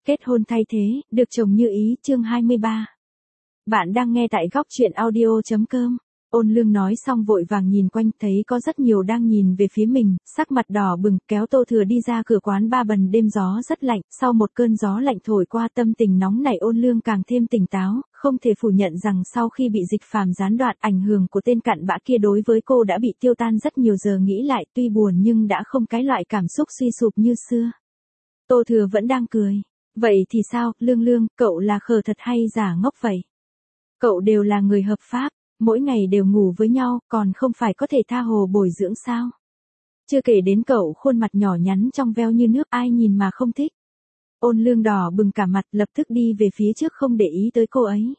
Kết hôn thay thế, được chồng như ý, chương 23. Bạn đang nghe tại góc chuyện audio.com. Ôn Lương nói xong vội vàng nhìn quanh, thấy có rất nhiều đang nhìn về phía mình, sắc mặt đỏ bừng, kéo Tô Thừa đi ra cửa quán ba bần đêm gió rất lạnh, sau một cơn gió lạnh thổi qua tâm tình nóng nảy Ôn Lương càng thêm tỉnh táo, không thể phủ nhận rằng sau khi bị Dịch Phàm gián đoạn ảnh hưởng của tên cặn bã kia đối với cô đã bị tiêu tan rất nhiều giờ nghĩ lại tuy buồn nhưng đã không cái loại cảm xúc suy sụp như xưa. Tô Thừa vẫn đang cười. Vậy thì sao, Lương, cậu là khờ thật hay giả ngốc vậy? Cậu đều là người hợp pháp, mỗi ngày đều ngủ với nhau, còn không phải có thể tha hồ bồi dưỡng sao? Chưa kể đến cậu khuôn mặt nhỏ nhắn trong veo như nước ai nhìn mà không thích. Ôn Lương đỏ bừng cả mặt lập tức đi về phía trước không để ý tới cô ấy.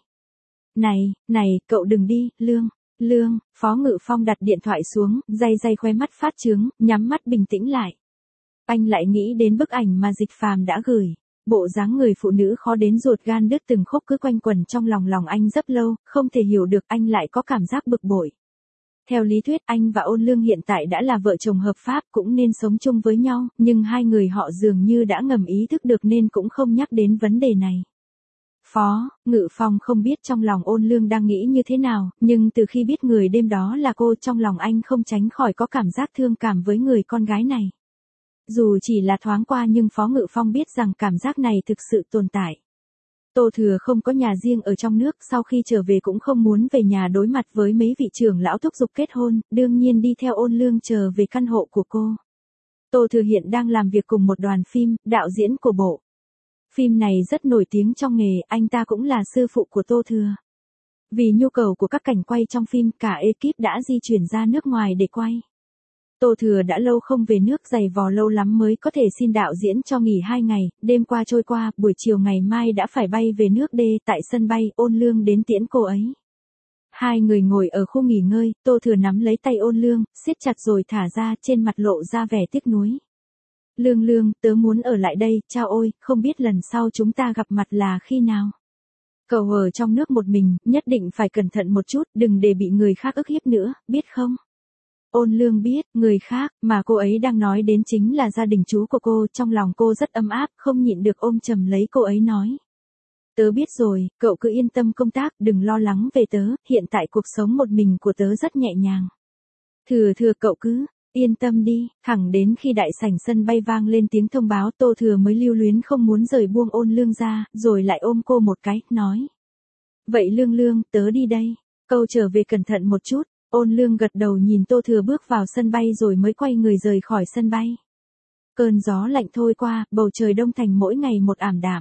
Này, cậu đừng đi, Lương, Phó Ngự Phong đặt điện thoại xuống, day khóe mắt phát chướng, nhắm mắt bình tĩnh lại. Anh lại nghĩ đến bức ảnh mà Dịch Phàm đã gửi. Bộ dáng người phụ nữ khó đến ruột gan đứt từng khúc cứ quanh quẩn trong lòng anh rất lâu, không thể hiểu được anh lại có cảm giác bực bội. Theo lý thuyết anh và Ôn Lương hiện tại đã là vợ chồng hợp pháp cũng nên sống chung với nhau, nhưng hai người họ dường như đã ngầm ý thức được nên cũng không nhắc đến vấn đề này. Phó Ngự Phong không biết trong lòng Ôn Lương đang nghĩ như thế nào, nhưng từ khi biết người đêm đó là cô trong lòng anh không tránh khỏi có cảm giác thương cảm với người con gái này. Dù chỉ là thoáng qua nhưng Phó Ngự Phong biết rằng cảm giác này thực sự tồn tại. Tô Thừa không có nhà riêng ở trong nước, sau khi trở về cũng không muốn về nhà đối mặt với mấy vị trưởng lão thúc giục kết hôn, đương nhiên đi theo Ôn Lương trở về căn hộ của cô. Tô Thừa hiện đang làm việc cùng một đoàn phim, đạo diễn của bộ phim này rất nổi tiếng trong nghề, anh ta cũng là sư phụ của Tô Thừa. Vì nhu cầu của các cảnh quay trong phim, cả ekip đã di chuyển ra nước ngoài để quay. Tô Thừa đã lâu không về nước, giày vò lâu lắm mới có thể xin đạo diễn cho nghỉ 2 ngày, đêm qua trôi qua, buổi chiều ngày mai đã phải bay về nước D, tại sân bay, Ôn Lương đến tiễn cô ấy. Hai người ngồi ở khu nghỉ ngơi, Tô Thừa nắm lấy tay Ôn Lương, siết chặt rồi thả ra, trên mặt lộ ra vẻ tiếc nuối. Lương, tớ muốn ở lại đây, chao ôi, không biết lần sau chúng ta gặp mặt là khi nào. Cậu ở trong nước một mình, nhất định phải cẩn thận một chút, đừng để bị người khác ức hiếp nữa, biết không? Ôn Lương biết, người khác, mà cô ấy đang nói đến chính là gia đình chú của cô, trong lòng cô rất ấm áp, không nhịn được ôm chầm lấy cô ấy nói. Tớ biết rồi, cậu cứ yên tâm công tác, đừng lo lắng về tớ, hiện tại cuộc sống một mình của tớ rất nhẹ nhàng. Thừa cậu cứ yên tâm đi, thẳng đến khi đại sảnh sân bay vang lên tiếng thông báo Tô Thừa mới lưu luyến không muốn rời buông Ôn Lương ra, rồi lại ôm cô một cái, nói. Vậy Lương, tớ đi đây, câu trở về cẩn thận một chút. Ôn Lương gật đầu nhìn Tô Thừa bước vào sân bay rồi mới quay người rời khỏi sân bay. Cơn gió lạnh thôi qua, bầu trời Đông Thành mỗi ngày một ảm đạm.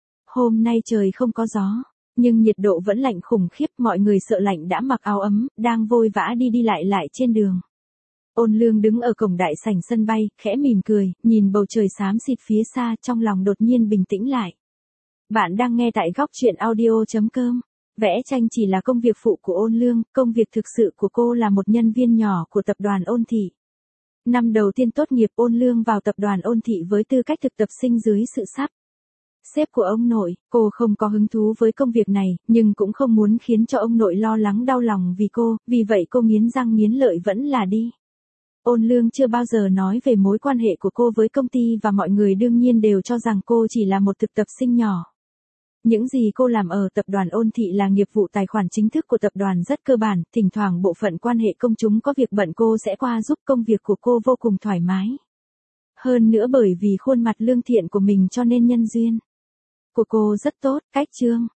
Hôm nay trời không có gió, nhưng nhiệt độ vẫn lạnh khủng khiếp, mọi người sợ lạnh đã mặc áo ấm, đang vội vã đi lại trên đường. Ôn Lương đứng ở cổng đại sảnh sân bay, khẽ mỉm cười, nhìn bầu trời xám xịt phía xa, trong lòng đột nhiên bình tĩnh lại. Bạn đang nghe tại góc chuyện audio.com. Vẽ tranh chỉ là công việc phụ của Ôn Lương, công việc thực sự của cô là một nhân viên nhỏ của tập đoàn Ôn Thị. Năm đầu tiên tốt nghiệp Ôn Lương vào tập đoàn Ôn Thị với tư cách thực tập sinh dưới sự sắp xếp của ông nội, cô không có hứng thú với công việc này, nhưng cũng không muốn khiến cho ông nội lo lắng đau lòng vì cô, vì vậy cô nghiến răng nghiến lợi vẫn là đi. Ôn Lương chưa bao giờ nói về mối quan hệ của cô với công ty và mọi người đương nhiên đều cho rằng cô chỉ là một thực tập sinh nhỏ. Những gì cô làm ở tập đoàn Ôn Thị là nghiệp vụ tài khoản chính thức của tập đoàn rất cơ bản, thỉnh thoảng bộ phận quan hệ công chúng có việc bận cô sẽ qua giúp, công việc của cô vô cùng thoải mái. Hơn nữa bởi vì khuôn mặt lương thiện của mình cho nên nhân duyên của cô rất tốt, cách chương.